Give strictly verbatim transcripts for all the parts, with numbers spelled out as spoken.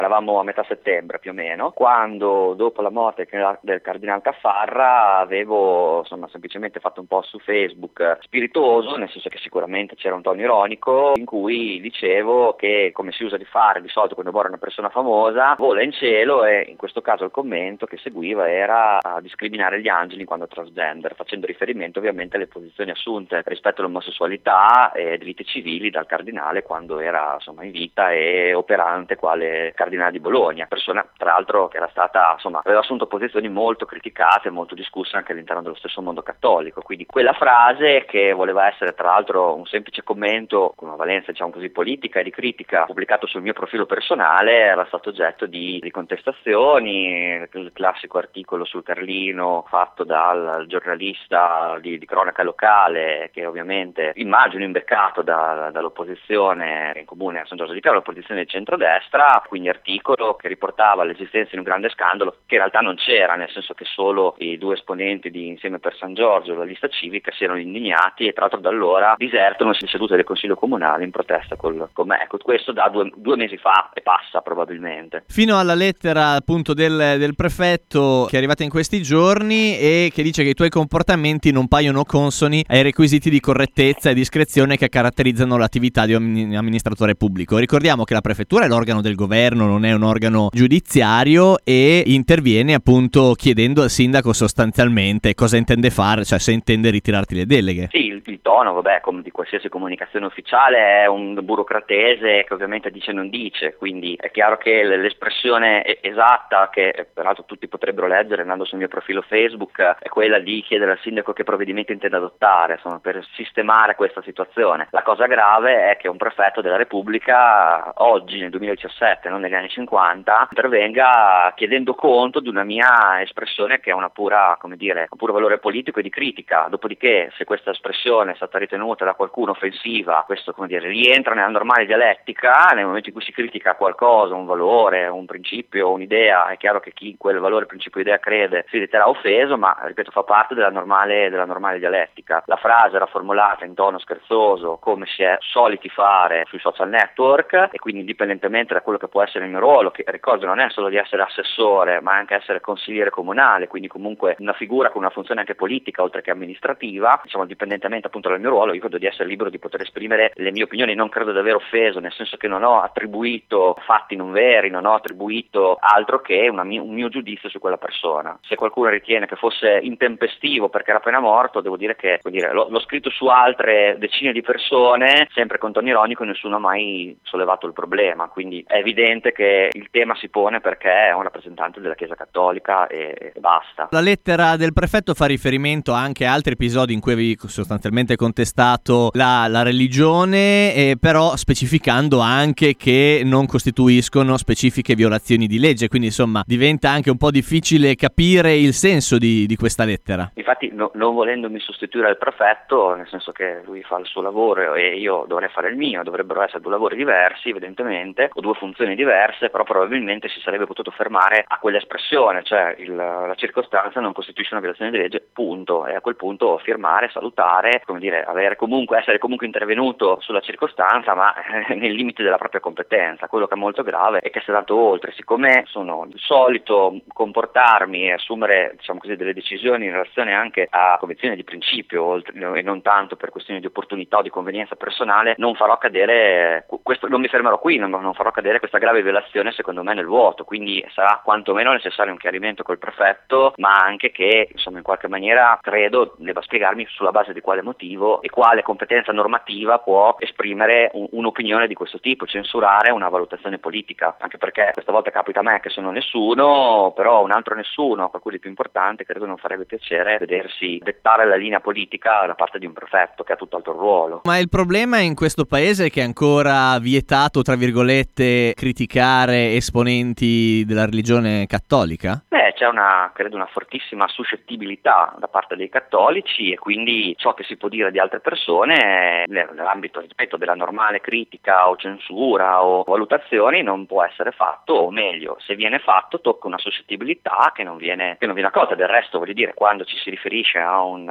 eravamo a metà settembre più o meno, quando dopo la morte del cardinale Caffarra avevo insomma semplicemente fatto un post su Facebook spiritoso, nel senso che sicuramente c'era un tono ironico, in cui dicevo che, come si usa di fare di solito quando muore una persona famosa, vola in cielo, e in questo caso il commento che seguiva era a discriminare gli angeli in quanto transgender, facendo riferimento ovviamente alle posizioni assunte rispetto all'omosessualità e ai diritti civili dal cardinale quando era insomma in vita e operante quale cardinale di Bologna, persona tra l'altro che era stata insomma aveva assunto posizioni molto criticate, molto discusse anche all'interno dello stesso mondo cattolico. Quindi quella frase, che voleva essere tra l'altro un semplice commento con una valenza diciamo così politica e di critica, pubblicato sul mio profilo personale, era stato oggetto di, di contestazioni, il classico articolo sul Carlino fatto dal giornalista di, di cronaca locale, che ovviamente immagino imbeccato da, dall'opposizione in comune a San Giorgio di Piave, l'opposizione di centrodestra, quindi articolo che riportava l'esistenza di un grande scandalo che in realtà non c'era, nel senso che solo i due esponenti di Insieme per San Giorgio, la lista civica, si erano indignati e tra l'altro da allora disertano le sedute del Consiglio Comunale in protesta col, con me. Ecco, questo da due, due mesi fa e passa probabilmente. Fino alla lettera appunto del, del prefetto che è arrivata in questi giorni e che dice che i tuoi comportamenti non paiono consoni ai requisiti di correttezza e discrezione che caratterizzano l'attività di un amministratore pubblico. Ricordiamo che la prefettura è l'organo del governo, non è un organo giudiziario, e interviene appunto chiedendo al sindaco sostanzialmente cosa intende fare, cioè se intende ritirarti le deleghe. Sì, il, il tono, vabbè, come di qualsiasi comunicazione ufficiale, è un burocratese che ovviamente dice non dice, quindi è chiaro che l'espressione esatta, che peraltro tutti potrebbero leggere andando sul mio profilo Facebook, è quella di chiedere al sindaco che provvedimenti intende adottare insomma, per sistemare questa situazione. La cosa grave è che un prefetto della Repubblica oggi nel duemiladiciassette, non negli anni cinquanta, intervenga chiedendo conto di una mia espressione che è una pura, come dire, un puro valore politico e di critica. Dopodiché, se questa espressione è stata ritenuta da qualcuno offensiva, questo, come dire, rientra nella normale dialettica. Nel momento in cui si critica qualcosa, un valore, un principio, un'idea, è chiaro che chi in quel valore, principio, idea crede si riterrà offeso, ma ripeto, fa parte della normale, della normale dialettica. La frase era formulata in tono scherzoso, come si è soliti fare sui social network, e quindi indipendentemente da quello che può essere il mio ruolo, che ricordo non è solo di essere assessore, ma anche essere consigliere comunale, quindi comunque una figura con una funzione anche politica oltre che amministrativa, diciamo indipendentemente appunto dal mio ruolo, io credo di essere libero di poter esprimere le mie opinioni. Non credo di aver offeso, nel senso che non ho attribuito fatti non veri, non ho attribuito altro che una mia, un mio giudizio su quella persona. Se qualcuno ritiene che fosse intempestivo perché era appena morto, devo dire che vuol dire, l'ho, l'ho scritto su altre decine di persone, sempre con tono ironico, e nessuno ha mai sollevato il problema, quindi è evidente che il tema si pone perché è un rappresentante della Chiesa Cattolica e, e basta. La lettera del prefetto fa riferimento anche a altri episodi in cui avevi sostanzialmente contestato la, la religione, eh, però specificando anche che non costituiscono specifiche violazioni di legge, quindi insomma diventa anche un po' difficile capire il senso di, di questa lettera. Infatti no, non volendomi sostituire al prefetto, nel senso che lui fa il suo lavoro e io dovrei fare il mio, dovrebbero essere due lavori diversi evidentemente, o due funzioni diverse, però probabilmente si sarebbe potuto fermare a quell'espressione, cioè il, la circostanza non costituisce una violazione di legge, punto, e a quel punto firmare, salutare, come dire, avere comunque, essere comunque intervenuto sulla circostanza, ma eh, nei limiti della propria competenza. Quello che è molto grave è che si è dato oltre, siccome sono il solito comportarmi e assumere, diciamo così, delle decisioni in relazione anche a convinzioni di principio oltre, e non tanto per questioni di opportunità o di convenienza personale, non farò cadere questo, non mi fermerò qui, non, non farò cadere questa grave violazione secondo me nel vuoto, quindi sarà quantomeno necessario un chiarimento col prefetto, ma anche che insomma in qualche maniera credo debba spiegarmi sulla base di quale motivo e quale competenza normativa può esprimere un, un'opinione di questo tipo, censurare una valutazione politica, anche perché questa volta capita a me che sono nessuno, però un altro nessuno, qualcuno di più importante, credo non farebbe piacere vedersi dettare la linea politica da parte di un prefetto che ha tutt'altro ruolo. Ma il problema in questo paese è che è ancora vietato, tra virgolette, criticare esponenti della religione cattolica? Beh, c'è una, credo, una fortissima suscettibilità da parte dei cattolici, e quindi ciò che si può dire di altre persone nell'ambito, rispetto, della normale critica o censura o valutazioni non può essere fatto, o meglio, se viene fatto tocca una suscettibilità che non viene, che non viene accolta. Del resto, voglio dire, quando ci si riferisce a un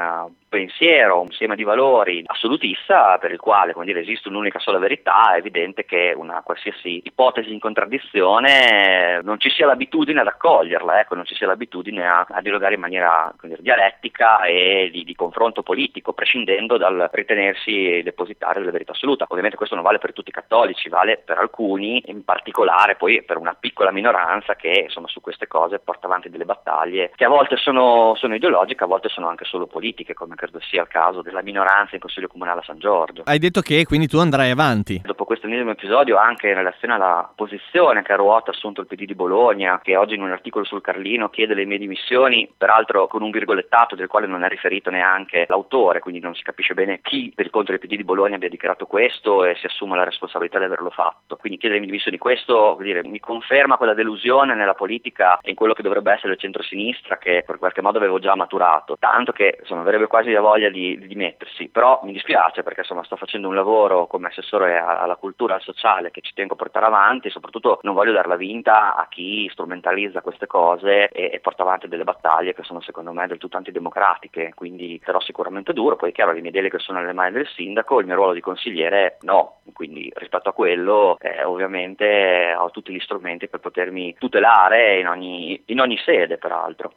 pensiero, un sistema di valori assolutista per il quale, come dire, esiste un'unica sola verità, è evidente che una qualsiasi ipotesi in contraddizione non ci sia l'abitudine ad accoglierla, ecco, non ci sia l'abitudine a, a dialogare in maniera, come dire, dialettica e di, di confronto politico, prescindendo dal ritenersi depositario della verità assoluta. Ovviamente questo non vale per tutti i cattolici, vale per alcuni, in particolare poi per una piccola minoranza che insomma su queste cose porta avanti delle battaglie che a volte sono, sono ideologiche, a volte sono anche solo politiche, come credo sia il caso della minoranza in Consiglio Comunale a San Giorgio. Hai detto che quindi tu andrai avanti. Dopo questo ennesimo episodio, anche in relazione alla posizione che ha ruota assunto il P D di Bologna, che oggi in un articolo sul Carlino chiede le mie dimissioni, peraltro con un virgolettato del quale non è riferito neanche l'autore, quindi non si capisce bene chi per il conto del P D di Bologna abbia dichiarato questo e si assume la responsabilità di averlo fatto. Quindi chiedere le mie dimissioni, questo vuol dire, mi conferma quella delusione nella politica e in quello che dovrebbe essere il centrosinistra, che per qualche modo avevo già maturato, tanto che insomma avrebbe quasi la voglia di, di dimettersi. Però mi dispiace perché insomma sto facendo un lavoro come assessore alla cultura, al sociale, che ci tengo a portare avanti e soprattutto non voglio darla vinta a chi strumentalizza queste cose e, e porta avanti delle battaglie che sono secondo me del tutto antidemocratiche, quindi sarò sicuramente duro. Poi è chiaro, le mie deleghe sono nelle mani del sindaco, il mio ruolo di consigliere no, quindi rispetto a quello eh, ovviamente ho tutti gli strumenti per potermi tutelare in ogni, in ogni sede peraltro.